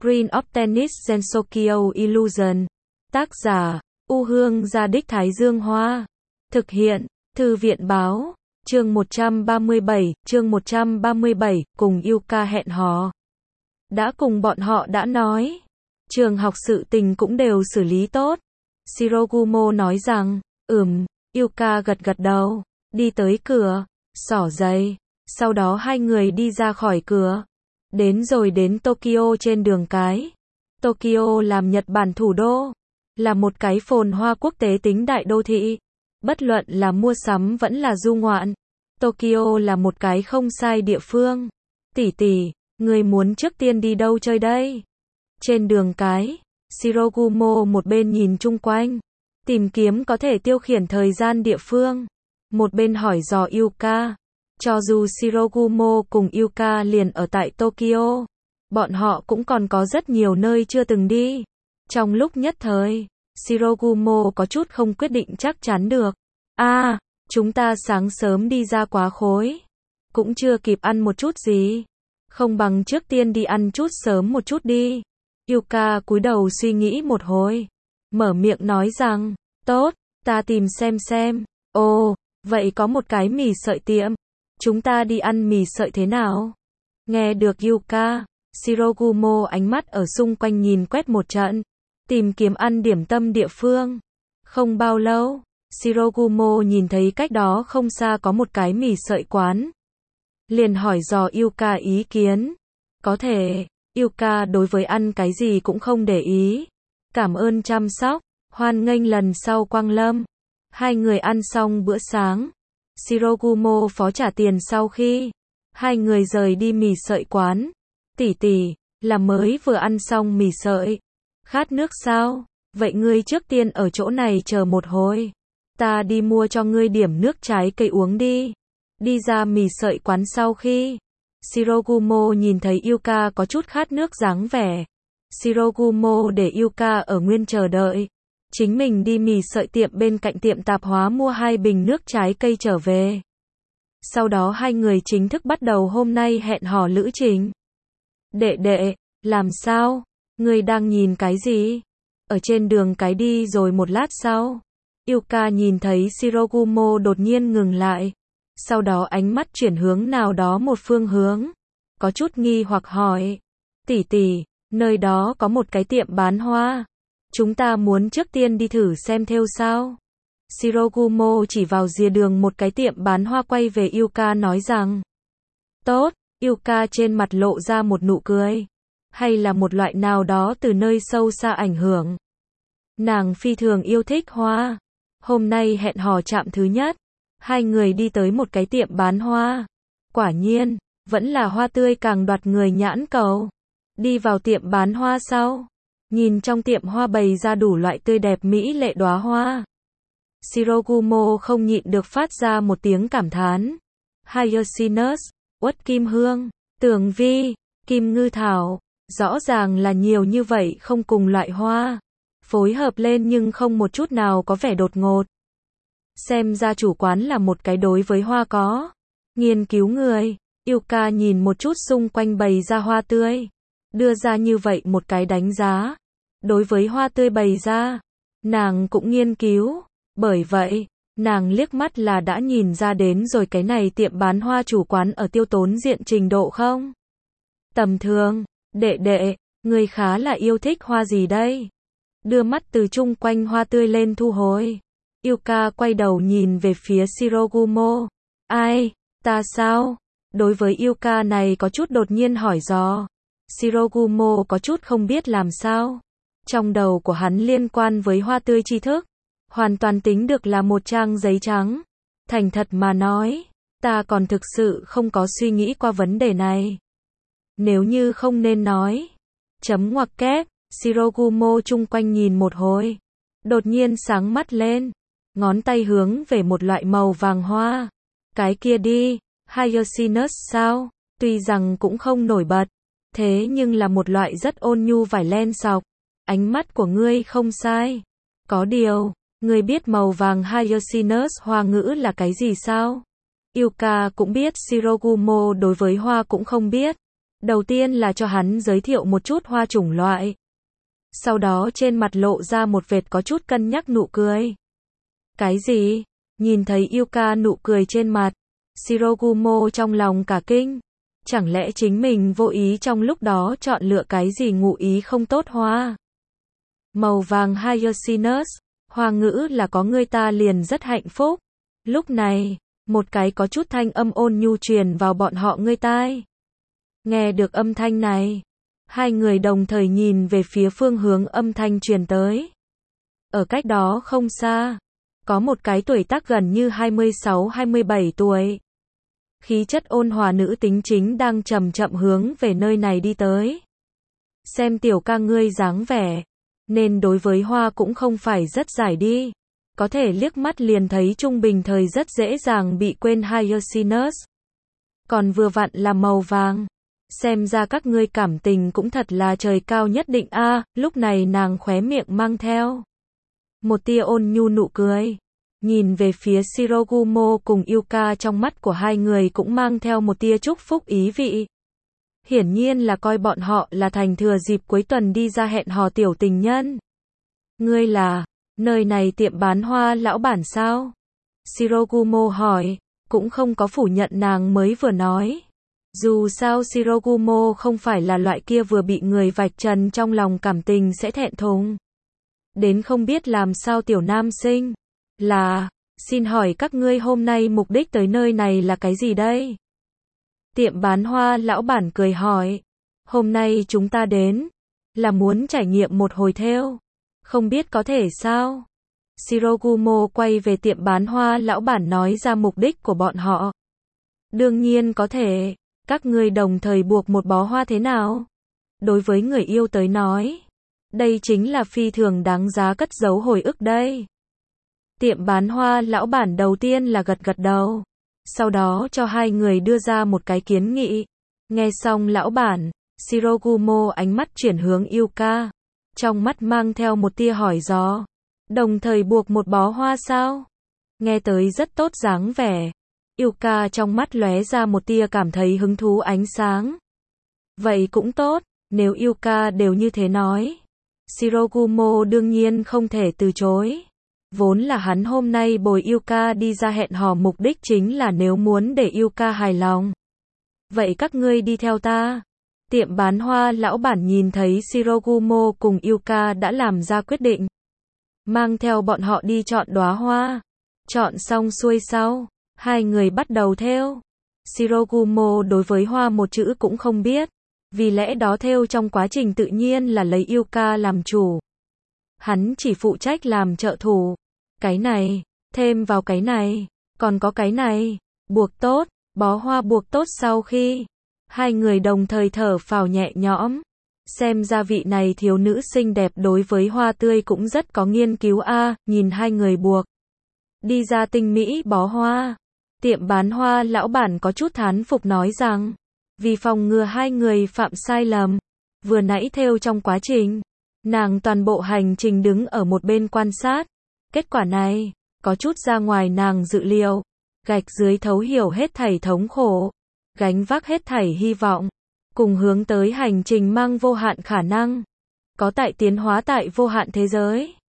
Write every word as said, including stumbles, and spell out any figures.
Screen of Tennis Gensokyo Illusion. Tác giả, U Hương Gia Đích Thái Dương Hoa. Thực hiện, Thư viện Báo. Chương một trăm ba mươi bảy, chương một trăm ba mươi bảy, cùng Yuka hẹn hò. Đã cùng bọn họ đã nói. Trường học sự tình cũng đều xử lý tốt. Shirogumo nói rằng, ừm, Yuka gật gật đầu, đi tới cửa, xỏ giày. Sau đó hai người đi ra khỏi cửa. Đến rồi đến Tokyo trên đường cái. Tokyo làm Nhật Bản thủ đô. Là một cái phồn hoa quốc tế tính đại đô thị. Bất luận là mua sắm vẫn là du ngoạn. Tokyo là một cái không sai địa phương. Tỷ tỷ, người muốn trước tiên đi đâu chơi đây? Trên đường cái, Shirogumo một bên nhìn chung quanh, tìm kiếm có thể tiêu khiển thời gian địa phương. Một bên hỏi dò Yuka. Cho dù Shirogumo cùng Yuka liền ở tại Tokyo, bọn họ cũng còn có rất nhiều nơi chưa từng đi. Trong lúc nhất thời, Shirogumo có chút không quyết định chắc chắn được. À, chúng ta sáng sớm đi ra quá khối. Cũng chưa kịp ăn một chút gì. Không bằng trước tiên đi ăn chút sớm một chút đi. Yuka cúi đầu suy nghĩ một hồi. Mở miệng nói rằng, tốt, ta tìm xem xem. Ồ, vậy có một cái mì sợi tiệm. Chúng ta đi ăn mì sợi thế nào? Nghe được Yuka, Shirogumo ánh mắt ở xung quanh nhìn quét một trận. Tìm kiếm ăn điểm tâm địa phương. Không bao lâu, Shirogumo nhìn thấy cách đó không xa có một cái mì sợi quán. Liền hỏi dò Yuka ý kiến. Có thể, Yuka đối với ăn cái gì cũng không để ý. Cảm ơn chăm sóc, hoan nghênh lần sau quang lâm. Hai người ăn xong bữa sáng. Shirogumo phó trả tiền sau khi hai người rời đi mì sợi quán. Tỷ tỷ, là mới vừa ăn xong mì sợi. Khát nước sao? Vậy ngươi trước tiên ở chỗ này chờ một hồi. Ta đi mua cho ngươi điểm nước trái cây uống đi. Đi ra mì sợi quán sau khi Shirogumo nhìn thấy Yuka có chút khát nước dáng vẻ. Shirogumo để Yuka ở nguyên chờ đợi. Chính mình đi mì sợi tiệm bên cạnh tiệm tạp hóa mua hai bình nước trái cây trở về. Sau đó hai người chính thức bắt đầu hôm nay hẹn hò lữ trình. Đệ đệ, làm sao? Ngươi đang nhìn cái gì? Ở trên đường cái đi rồi một lát sau. Yuka nhìn thấy Shirogumo đột nhiên ngừng lại. Sau đó ánh mắt chuyển hướng nào đó một phương hướng. Có chút nghi hoặc hỏi. Tỷ tỷ, nơi đó có một cái tiệm bán hoa. Chúng ta muốn trước tiên đi thử xem thêu sao? Shirogumo chỉ vào rìa đường một cái tiệm bán hoa quay về Yuka nói rằng. Tốt, Yuka trên mặt lộ ra một nụ cười. Hay là một loại nào đó từ nơi sâu xa ảnh hưởng. Nàng phi thường yêu thích hoa. Hôm nay hẹn hò chạm thứ nhất. Hai người đi tới một cái tiệm bán hoa. Quả nhiên, vẫn là hoa tươi càng đoạt người nhãn cầu. Đi vào tiệm bán hoa sau. Nhìn trong tiệm hoa bày ra đủ loại tươi đẹp mỹ lệ đóa hoa. Shirogumo không nhịn được phát ra một tiếng cảm thán. Hyacinthus, uất kim hương, tường vi, kim ngư thảo. Rõ ràng là nhiều như vậy không cùng loại hoa. Phối hợp lên nhưng không một chút nào có vẻ đột ngột. Xem ra chủ quán là một cái đối với hoa có nghiên cứu người. Yuka nhìn một chút xung quanh bày ra hoa tươi. Đưa ra như vậy một cái đánh giá. Đối với hoa tươi bày ra, nàng cũng nghiên cứu. Bởi vậy, nàng liếc mắt là đã nhìn ra đến rồi cái này tiệm bán hoa chủ quán ở tiêu tốn diện trình độ không? Tầm thường, đệ đệ, người khá là yêu thích hoa gì đây? Đưa mắt từ chung quanh hoa tươi lên thu hồi. Yuka quay đầu nhìn về phía Shirogumo. Ai, ta sao? Đối với Yuka này có chút đột nhiên hỏi dò. Shirogumo có chút không biết làm sao. Trong đầu của hắn liên quan với hoa tươi tri thức. Hoàn toàn tính được là một trang giấy trắng. Thành thật mà nói, ta còn thực sự không có suy nghĩ qua vấn đề này. Nếu như không nên nói. Chấm ngoặc kép, Shirogumo chung quanh nhìn một hồi. Đột nhiên sáng mắt lên. Ngón tay hướng về một loại màu vàng hoa. Cái kia đi, Hyacinthus sao? Tuy rằng cũng không nổi bật. Thế nhưng là một loại rất ôn nhu vải len sọc. Ánh mắt của ngươi không sai. Có điều, ngươi biết màu vàng Hyacinthus hoa ngữ là cái gì sao? Yuka cũng biết Shirogumo đối với hoa cũng không biết. Đầu tiên là cho hắn giới thiệu một chút hoa chủng loại. Sau đó trên mặt lộ ra một vệt có chút cân nhắc nụ cười. Cái gì? Nhìn thấy Yuka nụ cười trên mặt, Shirogumo trong lòng cả kinh. Chẳng lẽ chính mình vô ý trong lúc đó chọn lựa cái gì ngụ ý không tốt hoa? Màu vàng hyacinthus, hoa ngữ là có người ta liền rất hạnh phúc. Lúc này, một cái có chút thanh âm ôn nhu truyền vào bọn họ ngươi tai. Nghe được âm thanh này, hai người đồng thời nhìn về phía phương hướng âm thanh truyền tới. Ở cách đó không xa, có một cái tuổi tác gần như hai mươi sáu hai mươi bảy tuổi. Khí chất ôn hòa nữ tính chính đang chậm chậm hướng về nơi này đi tới. Xem tiểu ca ngươi dáng vẻ, nên đối với hoa cũng không phải rất giải đi. Có thể liếc mắt liền thấy trung bình thời rất dễ dàng bị quên hyacinthus. Còn vừa vặn là màu vàng. Xem ra các ngươi cảm tình cũng thật là trời cao nhất định a. À, lúc này nàng khóe miệng mang theo một tia ôn nhu nụ cười. Nhìn về phía Shirogumo cùng Yuka, trong mắt của hai người cũng mang theo một tia chúc phúc ý vị. Hiển nhiên là coi bọn họ là thành thừa dịp cuối tuần đi ra hẹn hò tiểu tình nhân. Ngươi là, nơi này tiệm bán hoa lão bản sao? Shirogumo hỏi, cũng không có phủ nhận nàng mới vừa nói. Dù sao Shirogumo không phải là loại kia vừa bị người vạch trần trong lòng cảm tình sẽ thẹn thùng. Đến không biết làm sao tiểu nam sinh. Là, xin hỏi các ngươi hôm nay mục đích tới nơi này là cái gì đây? Tiệm bán hoa lão bản cười hỏi. Hôm nay chúng ta đến, là muốn trải nghiệm một hồi thêu. Không biết có thể sao? Shirogumo quay về tiệm bán hoa lão bản nói ra mục đích của bọn họ. Đương nhiên có thể, các ngươi đồng thời buộc một bó hoa thế nào? Đối với người yêu tới nói, đây chính là phi thường đáng giá cất giấu hồi ức đây. Tiệm bán hoa lão bản đầu tiên là gật gật đầu, sau đó cho hai người đưa ra một cái kiến nghị. Nghe xong lão bản, Shirogumo ánh mắt chuyển hướng Yuka, trong mắt mang theo một tia hỏi dò. Đồng thời buộc một bó hoa sao? Nghe tới rất tốt dáng vẻ. Yuka trong mắt lóe ra một tia cảm thấy hứng thú ánh sáng. Vậy cũng tốt, nếu Yuka đều như thế nói. Shirogumo đương nhiên không thể từ chối. Vốn là hắn hôm nay bồi Yuka đi ra hẹn hò mục đích chính là nếu muốn để Yuka hài lòng. Vậy các ngươi đi theo ta. Tiệm bán hoa lão bản nhìn thấy Shirogumo cùng Yuka đã làm ra quyết định. Mang theo bọn họ đi chọn đóa hoa. Chọn xong xuôi sau, hai người bắt đầu thêu. Shirogumo đối với hoa một chữ cũng không biết. Vì lẽ đó thêu trong quá trình tự nhiên là lấy Yuka làm chủ. Hắn chỉ phụ trách làm trợ thủ. Cái này, thêm vào cái này, còn có cái này, buộc tốt, bó hoa buộc tốt sau khi hai người đồng thời thở phào nhẹ nhõm. Xem ra vị này thiếu nữ xinh đẹp đối với hoa tươi cũng rất có nghiên cứu a. À, nhìn hai người buộc đi ra tinh mỹ bó hoa. Tiệm bán hoa lão bản có chút thán phục nói rằng, vì phòng ngừa hai người phạm sai lầm, vừa nãy thêu trong quá trình, nàng toàn bộ hành trình đứng ở một bên quan sát. Kết quả này, có chút ra ngoài nàng dự liệu. Gạch dưới thấu hiểu hết thảy thống khổ, gánh vác hết thảy hy vọng, cùng hướng tới hành trình mang vô hạn khả năng. Có tại tiến hóa tại vô hạn thế giới.